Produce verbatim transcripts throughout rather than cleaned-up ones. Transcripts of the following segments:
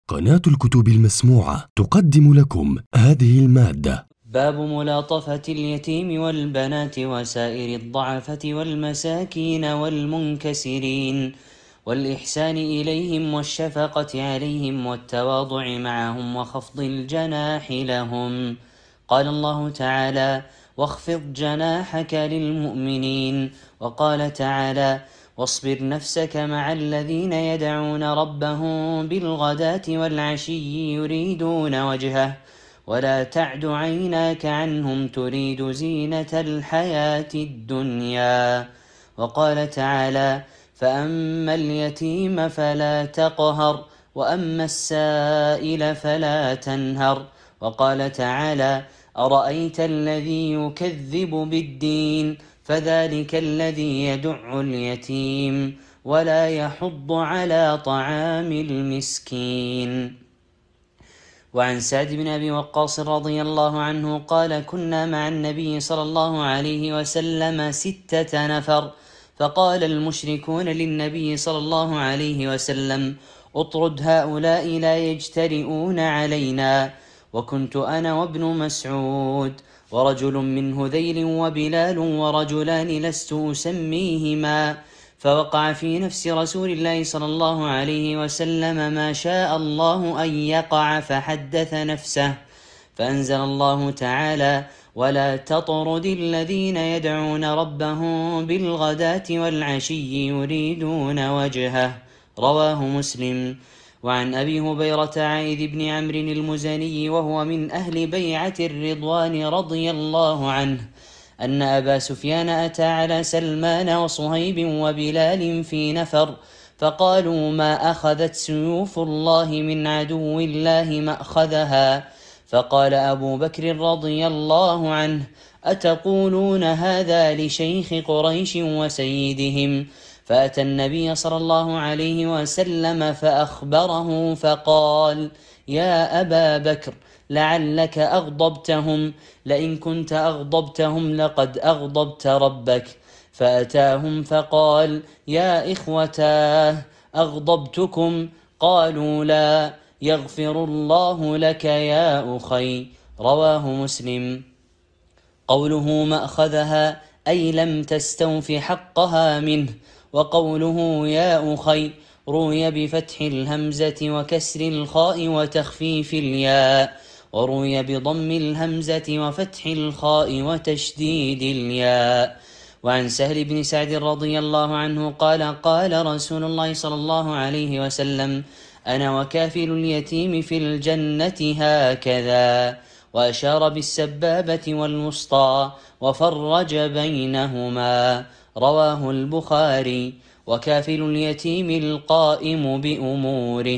قناة الكتب المسموعة تقدم لكم هذه المادة. باب ملاطفة اليتيم والبنات وسائر الضعفة والمساكين والمنكسرين، والإحسان إليهم والشفقة عليهم والتواضع معهم وخفض الجناح لهم. قال الله تعالى: واخفض جناحك للمؤمنين. وقال تعالى: واصبر نفسك مع الذين يدعون ربهم بالغداة والعشي يريدون وجهه ولا تعد عيناك عنهم تريد زينة الحياة الدنيا. وقال تعالى: فأما اليتيم فلا تقهر وأما السائل فلا تنهر. وقال تعالى: أرأيت الذي يكذب بالدين فذلك الذي يدع اليتيم ولا يحض على طعام المسكين. وعن سعد بن أبي وقاص رضي الله عنه قال: كنا مع النبي صلى الله عليه وسلم ستة نفر، فقال المشركون للنبي صلى الله عليه وسلم: اطرد هؤلاء لا يجترئون علينا. وكنت أنا وابن مسعود ورجل من هذيل وبلال ورجلان لست أسميهما، فوقع في نفس رسول الله صلى الله عليه وسلم ما شاء الله أن يقع فحدث نفسه، فأنزل الله تعالى: ولا تطرد الذين يدعون ربهم بالغداة والعشي يريدون وجهه. رواه مسلم. وعن أبي هبيرة عائذ بن عمرو المزني وهو من أهل بيعة الرضوان رضي الله عنه أن أبا سفيان أتى على سلمان وصهيب وبلال في نفر، فقالوا: ما أخذت سيوف الله من عدو الله مأخذها. فقال أبو بكر رضي الله عنه: أتقولون هذا لشيخ قريش وسيدهم؟ فأتى النبي صلى الله عليه وسلم فأخبره فقال: يا أبا بكر، لعلك أغضبتهم، لئن كنت أغضبتهم لقد أغضبت ربك. فأتاهم فقال: يا إخوتاه، أغضبتكم؟ قالوا: لا، يغفر الله لك يا أخي. رواه مسلم. قوله مأخذها أي لم تستوف حقها منه، وقوله يا أخي روي بفتح الهمزة وكسر الخاء وتخفيف الياء، وروي بضم الهمزة وفتح الخاء وتشديد الياء. وعن سهل بن سعد رضي الله عنه قال: قال رسول الله صلى الله عليه وسلم: أنا وكافل اليتيم في الجنة هكذا، وأشار بالسبابة والوسطى وفرج بينهما. رواه البخاري. وكافل اليتيم القائم بأموره.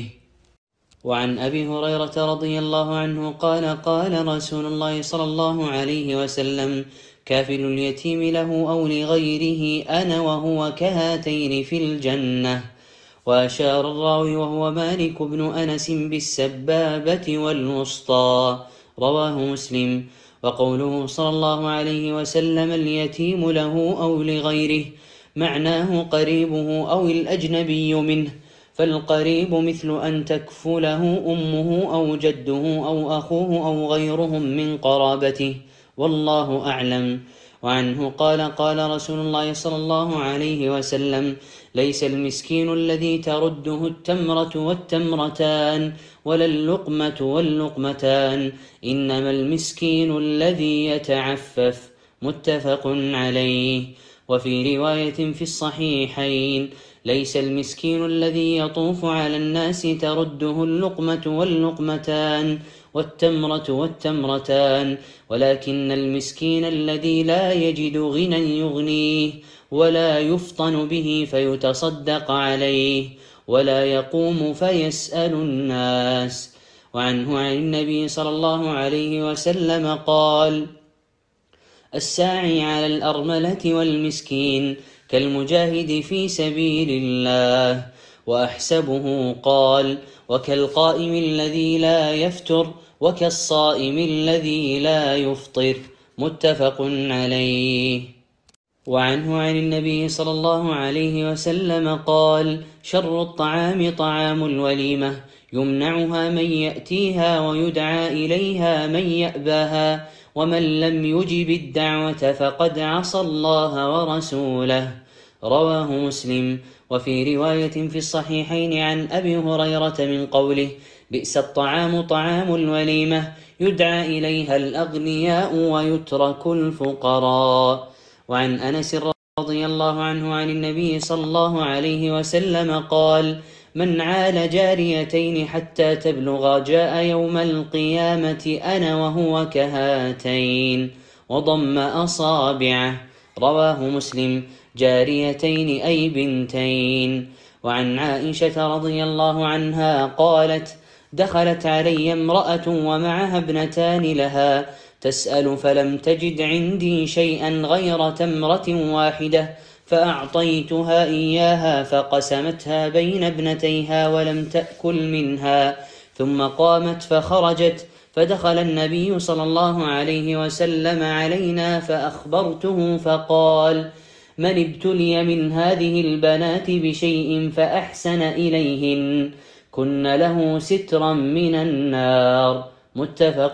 وعن أبي هريرة رضي الله عنه قال: قال رسول الله صلى الله عليه وسلم: كافل اليتيم له أو لغيره أنا وهو كهاتين في الجنة. وأشار الراوي وهو مالك بن أنس بالسبابة والوسطى. رواه مسلم. وقوله صلى الله عليه وسلم: اليتيم له أو لغيره، معناه قريبه أو الأجنبي منه، فالقريب مثل أن تكفله أمه أو جده أو أخوه أو غيرهم من قرابته، والله أعلم. وعنه قال: قال رسول الله صلى الله عليه وسلم: ليس المسكين الذي ترده التمرة والتمرتان ولا اللقمة واللقمتان، إنما المسكين الذي يتعفف. متفق عليه. وفي رواية في الصحيحين: ليس المسكين الذي يطوف على الناس ترده اللقمة واللقمتان والتمرة والتمرتان، ولكن المسكين الذي لا يجد غنى يغنيه ولا يفطن به فيتصدق عليه ولا يقوم فيسأل الناس. وعنه عن النبي صلى الله عليه وسلم قال: الساعي على الأرملة والمسكين كالمجاهد في سبيل الله. وأحسبه قال: وكالقائم الذي لا يفتر وكالصائم الذي لا يفطر. متفق عليه. وعنه عن النبي صلى الله عليه وسلم قال: شر الطعام طعام الوليمة، يمنعها من يأتيها ويدعى إليها من يأباها، ومن لم يجب الدعوة فقد عصى الله ورسوله. رواه مسلم. وفي رواية في الصحيحين عن أبي هريرة من قوله: بئس الطعام طعام الوليمة، يدعى إليها الأغنياء ويترك الفقراء. وعن أنس رضي الله عنه عن النبي صلى الله عليه وسلم قال: من عال جاريتين حتى تبلغا جاء يوم القيامة أنا وهو كهاتين، وضم أصابعه. رواه مسلم. جاريتين أي بنتين. وعن عائشة رضي الله عنها قالت: دخلت علي امرأة ومعها ابنتان لها تسأل، فلم تجد عندي شيئا غير تمرة واحدة، فأعطيتها إياها فقسمتها بين ابنتيها ولم تأكل منها، ثم قامت فخرجت، فدخل النبي صلى الله عليه وسلم علينا فأخبرته فقال: من ابتلي من هذه البنات بشيء فأحسن إليهن كن له سترا من النار. متفق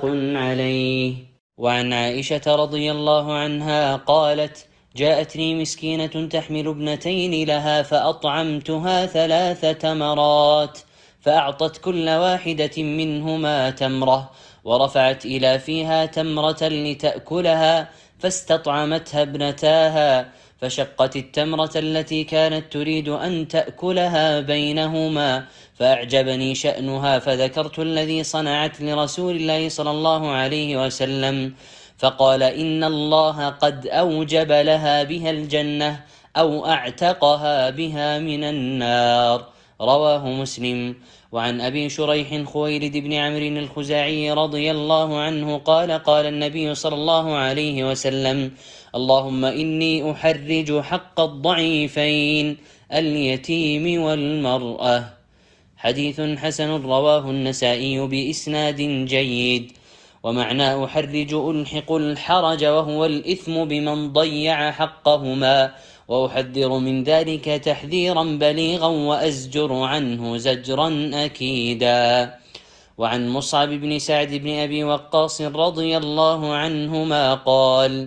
عليه. وعن عائشة رضي الله عنها قالت: جاءتني مسكينة تحمل ابنتين لها فأطعمتها ثلاث تمرات، فأعطت كل واحدة منهما تمرة، ورفعت إلى فيها تمرة لتأكلها، فاستطعمتها ابنتاها، فشقت التمرة التي كانت تريد أن تأكلها بينهما، فأعجبني شأنها، فذكرت الذي صنعت لرسول الله صلى الله عليه وسلم، فقال: إن الله قد أوجب لها بها الجنة أو أعتقها بها من النار. رواه مسلم. وعن أبي شريح خويلد بن عمرو الخزاعي رضي الله عنه قال: قال النبي صلى الله عليه وسلم: اللهم إني أحرج حق الضعيفين اليتيم والمرأة. حديث حسن رواه النسائي بإسناد جيد. ومعنى أحرج ألحق الحرج، وهو الإثم بمن ضيع حقهما، وأحذر من ذلك تحذيرا بليغا، وأزجر عنه زجرا أكيدا. وعن مصعب بن سعد بن أبي وقاص رضي الله عنهما قال: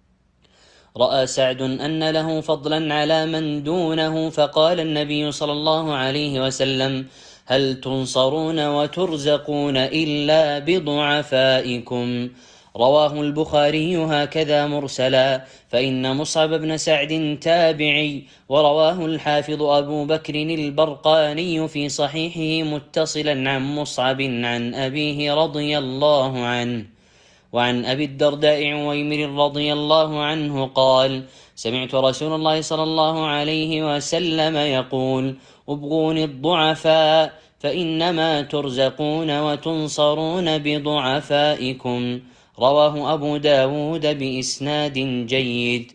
رأى سعد أن له فضلا على من دونه، فقال النبي صلى الله عليه وسلم: هل تنصرون وترزقون إلا بضعفائكم؟ رواه البخاري هكذا مرسلا، فإن مصعب بن سعد تابعي، ورواه الحافظ أبو بكر البرقاني في صحيحه متصلا عن مصعب عن أبيه رضي الله عنه. وعن أبي الدرداء عويمر رضي الله عنه قال: سمعت رسول الله صلى الله عليه وسلم يقول: ابغوني الضعفاء فإنما ترزقون وتنصرون بضعفائكم. رواه أبو داود بإسناد جيد.